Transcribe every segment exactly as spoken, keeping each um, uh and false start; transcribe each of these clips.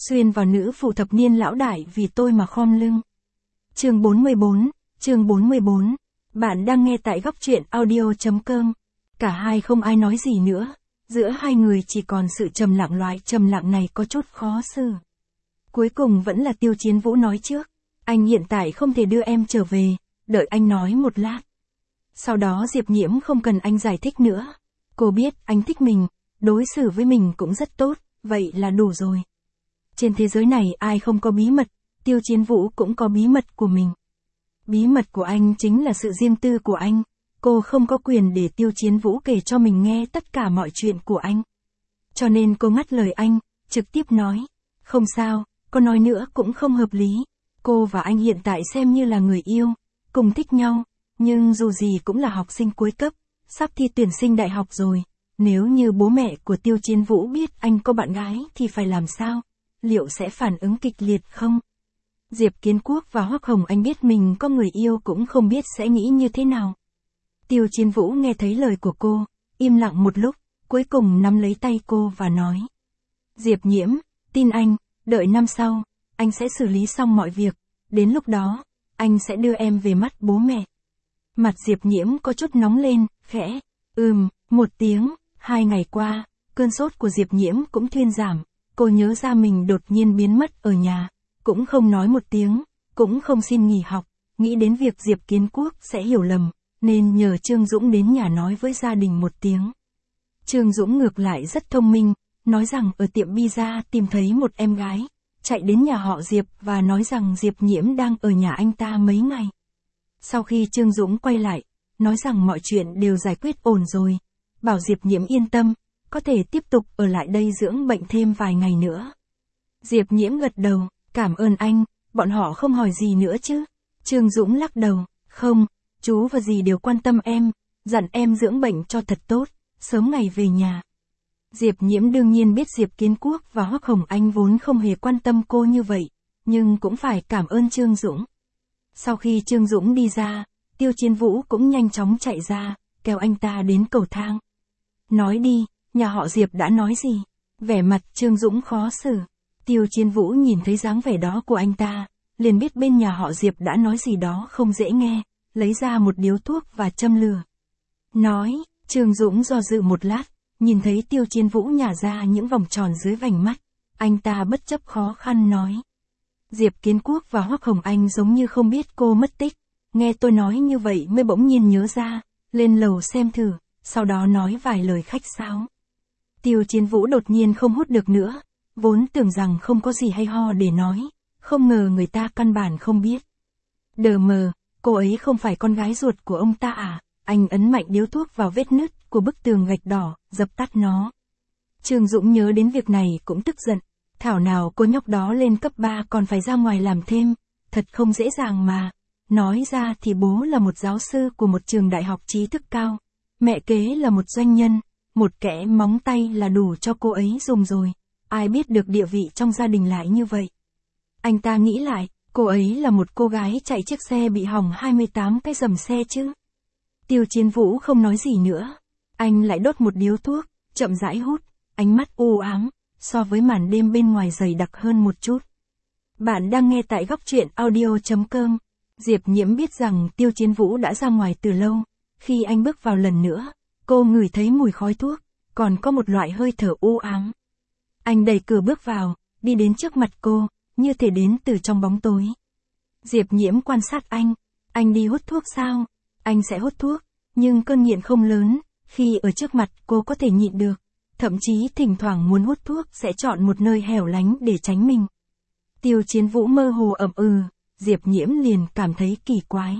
xuyên vào nữ phụ thập niên lão đại vì tôi mà khom lưng. Chương bốn mươi bốn, chương bốn mươi bốn. Bạn đang nghe tại góc truyện audio chấm com. Cả hai không ai nói gì nữa, giữa hai người chỉ còn sự trầm lặng, loại trầm lặng này có chút khó xử. Cuối cùng vẫn là Tiêu Chiến Vũ nói trước, anh hiện tại không thể đưa em trở về, đợi anh nói một lát. Sau đó Diệp Nhiễm không cần anh giải thích nữa. Cô biết anh thích mình, đối xử với mình cũng rất tốt, vậy là đủ rồi. Trên thế giới này ai không có bí mật, Tiêu Chiến Vũ cũng có bí mật của mình. Bí mật của anh chính là sự riêng tư của anh, cô không có quyền để Tiêu Chiến Vũ kể cho mình nghe tất cả mọi chuyện của anh. Cho nên cô ngắt lời anh, trực tiếp nói, không sao, cô nói nữa cũng không hợp lý. Cô và anh hiện tại xem như là người yêu, cùng thích nhau, nhưng dù gì cũng là học sinh cuối cấp, sắp thi tuyển sinh đại học rồi. Nếu như bố mẹ của Tiêu Chiến Vũ biết anh có bạn gái thì phải làm sao? Liệu sẽ phản ứng kịch liệt không? Diệp Kiến Quốc và Hoắc Hồng Anh biết mình có người yêu cũng không biết sẽ nghĩ như thế nào. Tiêu Chiến Vũ nghe thấy lời của cô, im lặng một lúc, cuối cùng nắm lấy tay cô và nói. Diệp Nhiễm, tin anh, đợi năm sau, anh sẽ xử lý xong mọi việc, đến lúc đó, anh sẽ đưa em về mắt bố mẹ. Mặt Diệp Nhiễm có chút nóng lên, khẽ, ừm, một tiếng. Hai ngày qua, cơn sốt của Diệp Nhiễm cũng thuyên giảm, cô nhớ ra mình đột nhiên biến mất ở nhà, cũng không nói một tiếng, cũng không xin nghỉ học, nghĩ đến việc Diệp Kiến Quốc sẽ hiểu lầm, nên nhờ Trương Dũng đến nhà nói với gia đình một tiếng. Trương Dũng ngược lại rất thông minh, nói rằng ở tiệm pizza tìm thấy một em gái, chạy đến nhà họ Diệp và nói rằng Diệp Nhiễm đang ở nhà anh ta mấy ngày. Sau khi Trương Dũng quay lại, nói rằng mọi chuyện đều giải quyết ổn rồi, bảo Diệp Nhiễm yên tâm, có thể tiếp tục ở lại đây dưỡng bệnh thêm vài ngày nữa. Diệp Nhiễm gật đầu, cảm ơn anh, bọn họ không hỏi gì nữa chứ? Trương Dũng lắc đầu, không, chú và dì đều quan tâm em, dặn em dưỡng bệnh cho thật tốt, sớm ngày về nhà. Diệp Nhiễm đương nhiên biết Diệp Kiến Quốc và Hoắc Hồng Anh vốn không hề quan tâm cô như vậy, nhưng cũng phải cảm ơn Trương Dũng. Sau khi Trương Dũng đi ra, Tiêu Chiến Vũ cũng nhanh chóng chạy ra, kéo anh ta đến cầu thang. Nói đi, nhà họ Diệp đã nói gì? Vẻ mặt Trương Dũng khó xử. Tiêu Chiến Vũ nhìn thấy dáng vẻ đó của anh ta, liền biết bên nhà họ Diệp đã nói gì đó không dễ nghe, lấy ra một điếu thuốc và châm lửa. Nói, Trương Dũng do dự một lát, nhìn thấy Tiêu Chiến Vũ nhả ra những vòng tròn dưới vành mắt, anh ta bất chấp khó khăn nói. Diệp Kiến Quốc và Hoắc Hồng Anh giống như không biết cô mất tích, nghe tôi nói như vậy mới bỗng nhiên nhớ ra, lên lầu xem thử, sau đó nói vài lời khách sáo. Tiêu Chiến Vũ đột nhiên không hút được nữa, vốn tưởng rằng không có gì hay ho để nói, không ngờ người ta căn bản không biết. Đờ mờ, cô ấy không phải con gái ruột của ông ta à? Anh ấn mạnh điếu thuốc vào vết nứt của bức tường gạch đỏ, dập tắt nó. Trương Dũng nhớ đến việc này cũng tức giận, thảo nào cô nhóc đó lên cấp ba còn phải ra ngoài làm thêm, thật không dễ dàng mà. Nói ra thì bố là một giáo sư của một trường đại học trí thức cao, mẹ kế là một doanh nhân, một kẻ móng tay là đủ cho cô ấy dùng rồi, ai biết được địa vị trong gia đình lại như vậy. Anh ta nghĩ lại, cô ấy là một cô gái chạy chiếc xe bị hỏng hai mươi tám cái dầm xe chứ. Tiêu Chiến Vũ không nói gì nữa, anh lại đốt một điếu thuốc, chậm rãi hút, ánh mắt u ám, so với màn đêm bên ngoài dày đặc hơn một chút. Bạn đang nghe tại góc truyện audio chấm com. Diệp Nhiễm biết rằng Tiêu Chiến Vũ đã ra ngoài từ lâu, khi anh bước vào lần nữa, cô ngửi thấy mùi khói thuốc, còn có một loại hơi thở u ám. Anh đẩy cửa bước vào, đi đến trước mặt cô, như thể đến từ trong bóng tối. Diệp Nhiễm quan sát anh, anh đi hút thuốc sao? Anh sẽ hút thuốc, nhưng cơn nghiện không lớn, khi ở trước mặt cô có thể nhịn được, thậm chí thỉnh thoảng muốn hút thuốc sẽ chọn một nơi hẻo lánh để tránh mình. Tiêu Chiến Vũ mơ hồ ậm ừ, Diệp Nhiễm liền cảm thấy kỳ quái.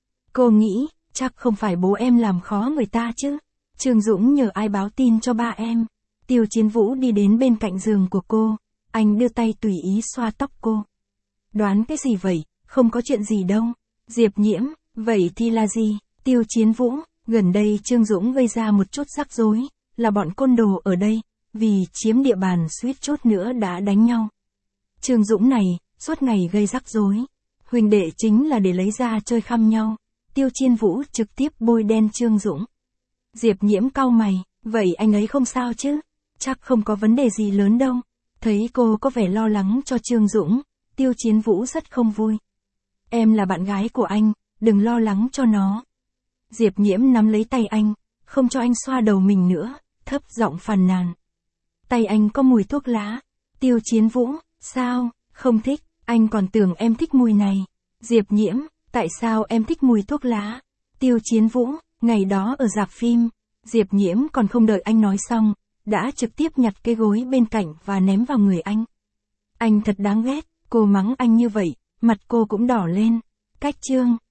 Cô nghĩ, chắc không phải bố em làm khó người ta chứ? Trương Dũng nhờ ai báo tin cho ba em? Tiêu Chiến Vũ đi đến bên cạnh giường của cô, anh đưa tay tùy ý xoa tóc cô. Đoán cái gì vậy, không có chuyện gì đâu. Diệp Nhiễm, vậy thì là gì? Tiêu Chiến Vũ, gần đây Trương Dũng gây ra một chút rắc rối, là bọn côn đồ ở đây, vì chiếm địa bàn suýt chút nữa đã đánh nhau. Trương Dũng này, suốt ngày gây rắc rối. Huynh đệ chính là để lấy ra chơi khăm nhau. Tiêu Chiến Vũ trực tiếp bôi đen Trương Dũng. Diệp Nhiễm cau mày, vậy anh ấy không sao chứ? Chắc không có vấn đề gì lớn đâu. Thấy cô có vẻ lo lắng cho Trương Dũng, Tiêu Chiến Vũ rất không vui. Em là bạn gái của anh, đừng lo lắng cho nó. Diệp Nhiễm nắm lấy tay anh, không cho anh xoa đầu mình nữa, thấp giọng phàn nàn. Tay anh có mùi thuốc lá. Tiêu Chiến Vũ, sao, không thích, anh còn tưởng em thích mùi này. Diệp Nhiễm, tại sao em thích mùi thuốc lá? Tiêu Chiến Vũ, ngày đó ở rạp phim. Diệp Nhiễm còn không đợi anh nói xong, đã trực tiếp nhặt cái gối bên cạnh và ném vào người anh. Anh thật đáng ghét, cô mắng anh như vậy, mặt cô cũng đỏ lên. Cách Trương